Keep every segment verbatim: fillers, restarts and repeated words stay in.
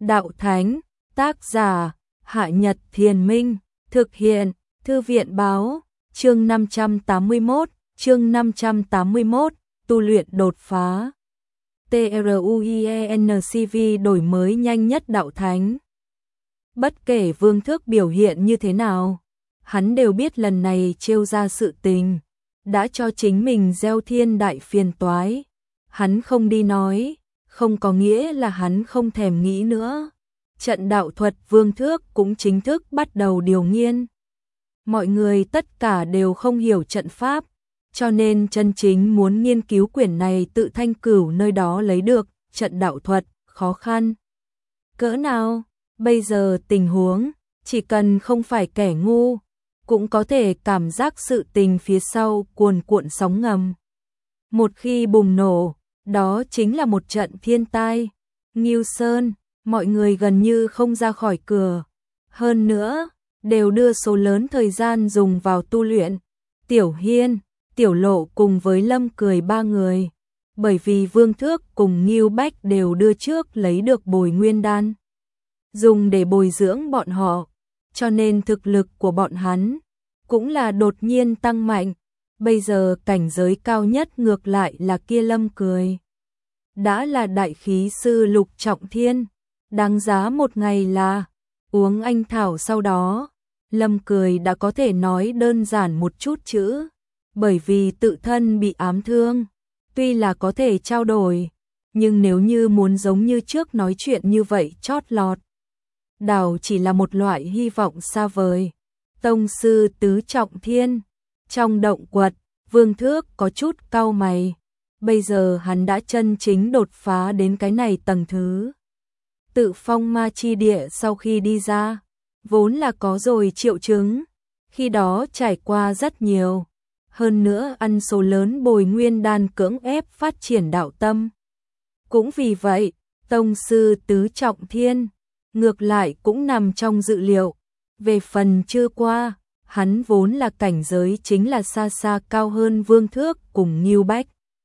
Đạo Thánh, tác giả, Hạ Nhật Thiền Minh, thực hiện, Thư viện Báo, chương năm trăm tám mươi mốt, chương năm trăm tám mươi mốt, tu luyện đột phá. TRUIENCV đổi mới nhanh nhất Đạo Thánh. Bất kể Vương Thước biểu hiện như thế nào, hắn đều biết lần này trêu ra sự tình, đã cho chính mình gieo thiên đại phiền toái. Hắn không đi nói, không có nghĩa là hắn không thèm nghĩ nữa. Trận đạo thuật Vương Thước cũng chính thức bắt đầu điều nghiên. Mọi người tất cả đều không hiểu trận pháp, cho nên chân chính muốn nghiên cứu quyển này tự Thanh Cửu nơi đó lấy được trận đạo thuật khó khăn cỡ nào. Bây giờ tình huống, chỉ cần không phải kẻ ngu, cũng có thể cảm giác sự tình phía sau cuồn cuộn sóng ngầm. Một khi bùng nổ, đó chính là một trận thiên tai. Ngưu Sơn, mọi người gần như không ra khỏi cửa. Hơn nữa, đều đưa số lớn thời gian dùng vào tu luyện. Tiểu Hiên, Tiểu Lộ cùng với Lâm Cười ba người. Bởi vì Vương Thước cùng Ngưu Bách đều đưa trước lấy được bồi nguyên đan, dùng để bồi dưỡng bọn họ, cho nên thực lực của bọn hắn cũng là đột nhiên tăng mạnh. Bây giờ cảnh giới cao nhất ngược lại là kia Lâm Cười, đã là đại khí sư lục trọng thiên, đáng giá một ngày là uống anh thảo. Sau đó Lâm Cười đã có thể nói đơn giản một chút chữ, bởi vì tự thân bị ám thương, tuy là có thể trao đổi, nhưng nếu như muốn giống như trước nói chuyện như vậy chót lọt, đảo chỉ là một loại hy vọng xa vời. Tông sư tứ trọng thiên, trong động quật, Vương Thước có chút cau mày. Bây giờ hắn đã chân chính đột phá đến cái này tầng thứ. Tự phong ma chi địa sau khi đi ra, vốn là có rồi triệu chứng, khi đó trải qua rất nhiều, hơn nữa ăn số lớn bồi nguyên đan cưỡng ép phát triển đạo tâm. Cũng vì vậy, tông sư tứ trọng thiên, ngược lại cũng nằm trong dự liệu. Về phần chưa qua, hắn vốn là cảnh giới chính là xa xa cao hơn Vương Thước cùng Ngưu Bách.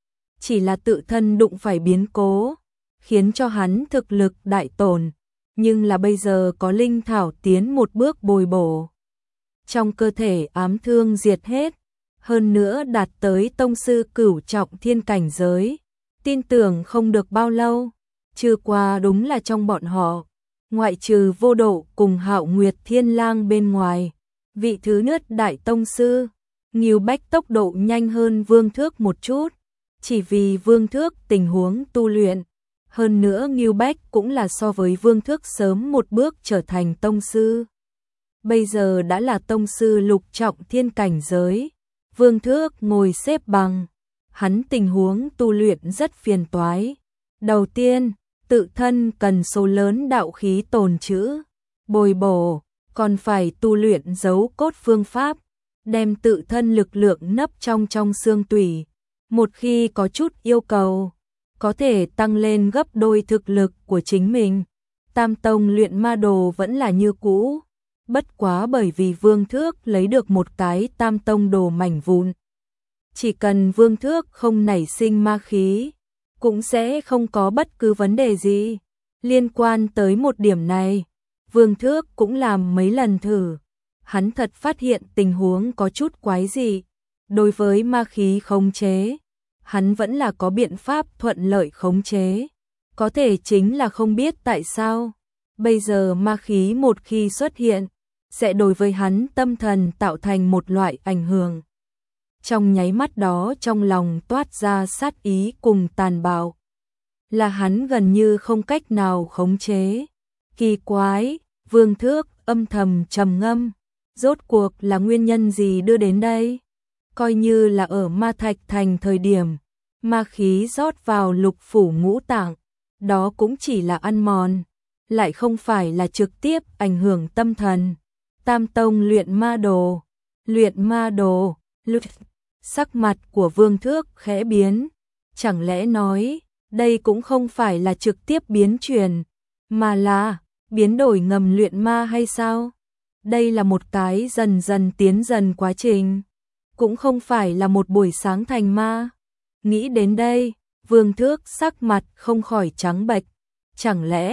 Chỉ là tự thân đụng phải biến cố, khiến cho hắn thực lực đại tổn, nhưng là bây giờ có linh thảo tiến một bước bồi bổ. Trong cơ thể ám thương diệt hết, hơn nữa đạt tới tông sư cửu trọng thiên cảnh giới, tin tưởng không được bao lâu. Chưa qua đúng là trong bọn họ, ngoại trừ Vô Độ cùng Hạo Nguyệt Thiên Lang bên ngoài, vị thứ nhất đại tông sư. Ngưu Bách tốc độ nhanh hơn Vương Thước một chút, chỉ vì Vương Thước tình huống tu luyện, hơn nữa Ngưu Bách cũng là so với Vương Thước sớm một bước trở thành tông sư. Bây giờ đã là tông sư lục trọng thiên cảnh giới. Vương Thước ngồi xếp bằng, hắn tình huống tu luyện rất phiền toái. Đầu tiên, tự thân cần số lớn đạo khí tồn trữ, bồi bổ, còn phải tu luyện dấu cốt phương pháp, đem tự thân lực lượng nấp trong trong xương tủy. Một khi có chút yêu cầu, có thể tăng lên gấp đôi thực lực của chính mình. Tam tông luyện ma đồ vẫn là như cũ, bất quá bởi vì Vương Thước lấy được một cái tam tông đồ mảnh vụn. Chỉ cần Vương Thước không nảy sinh ma khí, cũng sẽ không có bất cứ vấn đề gì. Liên quan tới một điểm này, Vương Thước cũng làm mấy lần thử. Hắn thật phát hiện tình huống có chút quái dị. Đối với ma khí khống chế, hắn vẫn là có biện pháp thuận lợi khống chế. Có thể chính là không biết tại sao, bây giờ ma khí một khi xuất hiện, sẽ đối với hắn tâm thần tạo thành một loại ảnh hưởng. Trong nháy mắt đó trong lòng toát ra sát ý cùng tàn bạo, là hắn gần như không cách nào khống chế. Kỳ quái, Vương Thước âm thầm trầm ngâm, rốt cuộc là nguyên nhân gì đưa đến đây? Coi như là ở Ma Thạch Thành thời điểm, ma khí rót vào lục phủ ngũ tạng, đó cũng chỉ là ăn mòn, lại không phải là trực tiếp ảnh hưởng tâm thần. Tam tông luyện ma đồ, luyện ma đồ, luyện. Sắc mặt của Vương Thước khẽ biến, chẳng lẽ nói, đây cũng không phải là trực tiếp biến chuyển, mà là biến đổi ngầm luyện ma hay sao? Đây là một cái dần dần tiến dần quá trình, cũng không phải là một buổi sáng thành ma. Nghĩ đến đây, Vương Thước sắc mặt không khỏi trắng bệch, chẳng lẽ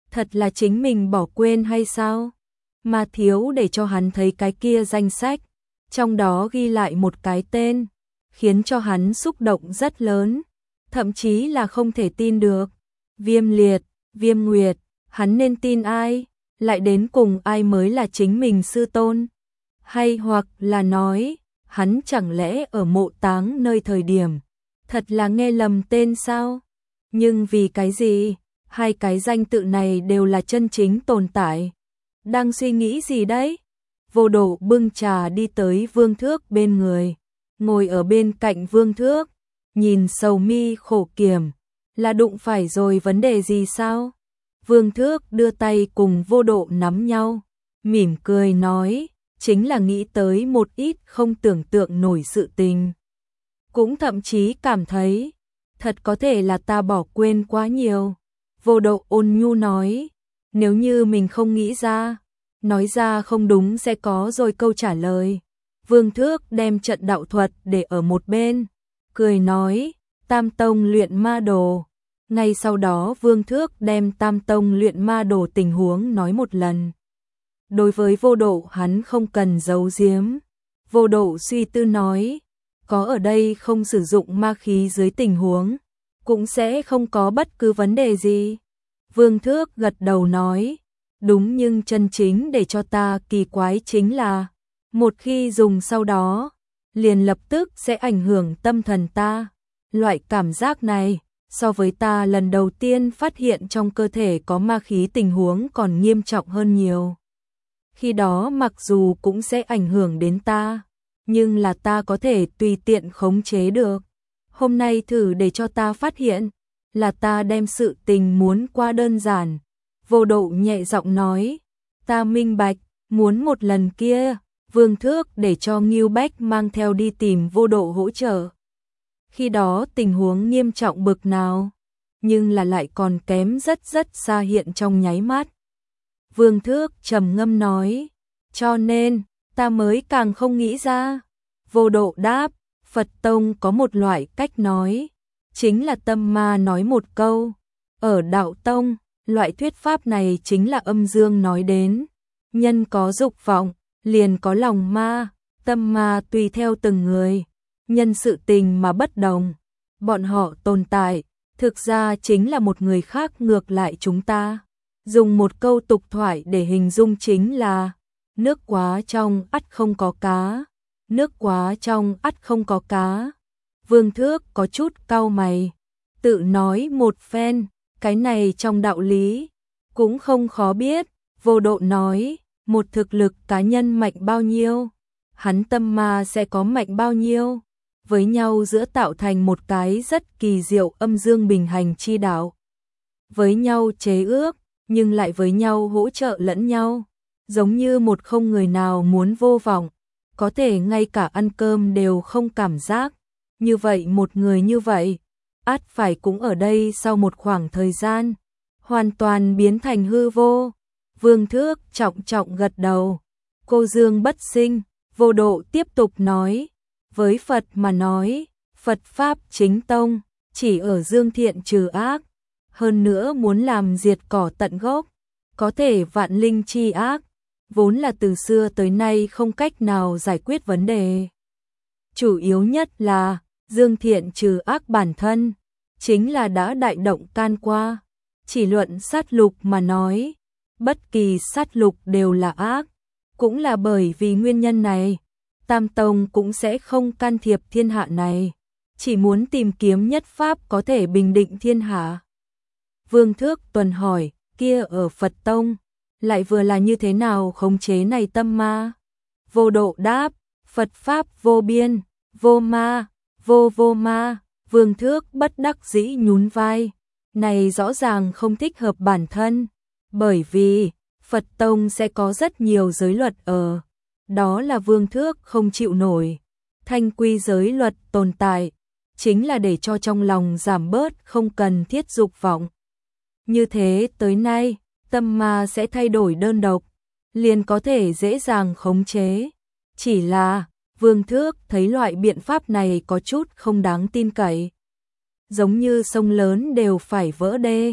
Thật là chính mình bỏ quên hay sao? Ma thiếu để cho hắn thấy cái kia danh sách, trong đó ghi lại một cái tên, khiến cho hắn xúc động rất lớn, thậm chí là không thể tin được. Viêm liệt, Viêm Nguyệt, hắn nên tin ai? Lại đến cùng ai mới là chính mình sư tôn? Hay hoặc là nói, hắn chẳng lẽ ở mộ táng nơi thời điểm, thật là nghe lầm tên sao? Nhưng vì cái gì? Hai cái danh tự này đều là chân chính tồn tại. Đang suy nghĩ gì đấy? Vô Độ bưng trà đi tới Vương Thước bên người, ngồi ở bên cạnh Vương Thước, nhìn sầu mi khổ kiểm, là đụng phải rồi vấn đề gì sao? Vương Thước đưa tay cùng Vô Độ nắm nhau, mỉm cười nói, chính là nghĩ tới một ít không tưởng tượng nổi sự tình. Cũng thậm chí cảm thấy, thật có thể là ta bỏ quên quá nhiều. Vô Độ ôn nhu nói, nếu như mình không nghĩ ra, nói ra không đúng sẽ có rồi câu trả lời. Vương Thước đem trận đạo thuật để ở một bên, cười nói, Tam Tông luyện ma đồ. Ngay sau đó Vương Thước đem Tam Tông luyện ma đồ tình huống nói một lần. Đối với Vô Độ hắn không cần giấu giếm. Vô Độ suy tư nói, có ở đây không sử dụng ma khí dưới tình huống, cũng sẽ không có bất cứ vấn đề gì. Vương Thước gật đầu nói, đúng, nhưng chân chính để cho ta kỳ quái chính là, một khi dùng sau đó, liền lập tức sẽ ảnh hưởng tâm thần ta. Loại cảm giác này, so với ta lần đầu tiên phát hiện trong cơ thể có ma khí tình huống còn nghiêm trọng hơn nhiều. Khi đó mặc dù cũng sẽ ảnh hưởng đến ta, nhưng là ta có thể tùy tiện khống chế được. Hôm nay thử để cho ta phát hiện, là ta đem sự tình muốn quá đơn giản. Vô Độ nhẹ giọng nói, ta minh bạch, muốn một lần kia, Vương Thước để cho Ngưu Bách mang theo đi tìm Vô Độ hỗ trợ. Khi đó tình huống nghiêm trọng bực nào, nhưng là lại còn kém rất rất xa hiện trong nháy mắt. Vương Thước trầm ngâm nói, cho nên, ta mới càng không nghĩ ra. Vô Độ đáp, Phật Tông có một loại cách nói, chính là tâm ma nói một câu. Ở Đạo Tông, loại thuyết pháp này chính là âm dương nói đến. Nhân có dục vọng, liền có lòng ma, tâm ma tùy theo từng người. Nhân sự tình mà bất đồng, bọn họ tồn tại, thực ra chính là một người khác ngược lại chúng ta. Dùng một câu tục thoại để hình dung chính là, nước quá trong ắt không có cá, nước quá trong ắt không có cá. Vương Thước có chút cau mày, tự nói một phen, cái này trong đạo lý, cũng không khó biết. Vô Độ nói, một thực lực cá nhân mạnh bao nhiêu, hắn tâm ma sẽ có mạnh bao nhiêu, với nhau giữa tạo thành một cái rất kỳ diệu âm dương bình hành chi đạo. Với nhau chế ước, nhưng lại với nhau hỗ trợ lẫn nhau, giống như một không người nào muốn vô vọng, có thể ngay cả ăn cơm đều không cảm giác. Như vậy một người như vậy, ắt phải cũng ở đây sau một khoảng thời gian, hoàn toàn biến thành hư vô. Vương Thước trọng trọng gật đầu, cô dương bất sinh. Vô Độ tiếp tục nói, với Phật mà nói, Phật Pháp chính tông, chỉ ở dương thiện trừ ác, hơn nữa muốn làm diệt cỏ tận gốc, có thể vạn linh chi ác, vốn là từ xưa tới nay không cách nào giải quyết vấn đề. Chủ yếu nhất là, dương thiện trừ ác bản thân, chính là đã đại động can qua. Chỉ luận sát lục mà nói, bất kỳ sát lục đều là ác, cũng là bởi vì nguyên nhân này, Tam Tông cũng sẽ không can thiệp thiên hạ này, chỉ muốn tìm kiếm nhất pháp có thể bình định thiên hạ. Vương Thước tuần hỏi, kia ở Phật Tông, lại vừa là như thế nào khống chế này tâm ma? Vô Độ đáp, Phật Pháp vô biên, vô ma, vô vô ma. Vương Thước bất đắc dĩ nhún vai, này rõ ràng không thích hợp bản thân, bởi vì Phật Tông sẽ có rất nhiều giới luật ở, đó là Vương Thước không chịu nổi. Thanh quy giới luật tồn tại, chính là để cho trong lòng giảm bớt không cần thiết dục vọng. Như thế tới nay, tâm ma sẽ thay đổi đơn độc, liền có thể dễ dàng khống chế. Chỉ là, Vương Thước thấy loại biện pháp này có chút không đáng tin cậy. Giống như sông lớn đều phải vỡ đê,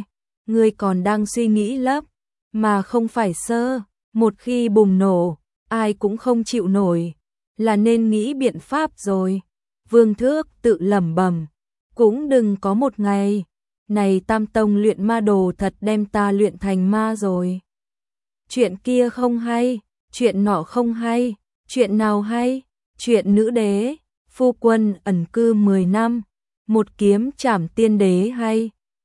ngươi còn đang suy nghĩ lấp, mà không phải sơ, một khi bùng nổ, ai cũng không chịu nổi, là nên nghĩ biện pháp rồi. Vương Thước tự lẩm bẩm, cũng đừng có một ngày, này Tam Tông luyện ma đồ thật đem ta luyện thành ma rồi. Chuyện kia không hay, chuyện nọ không hay, chuyện nào hay, chuyện nữ đế, phu quân ẩn cư mười năm, một kiếm trảm tiên đế hay.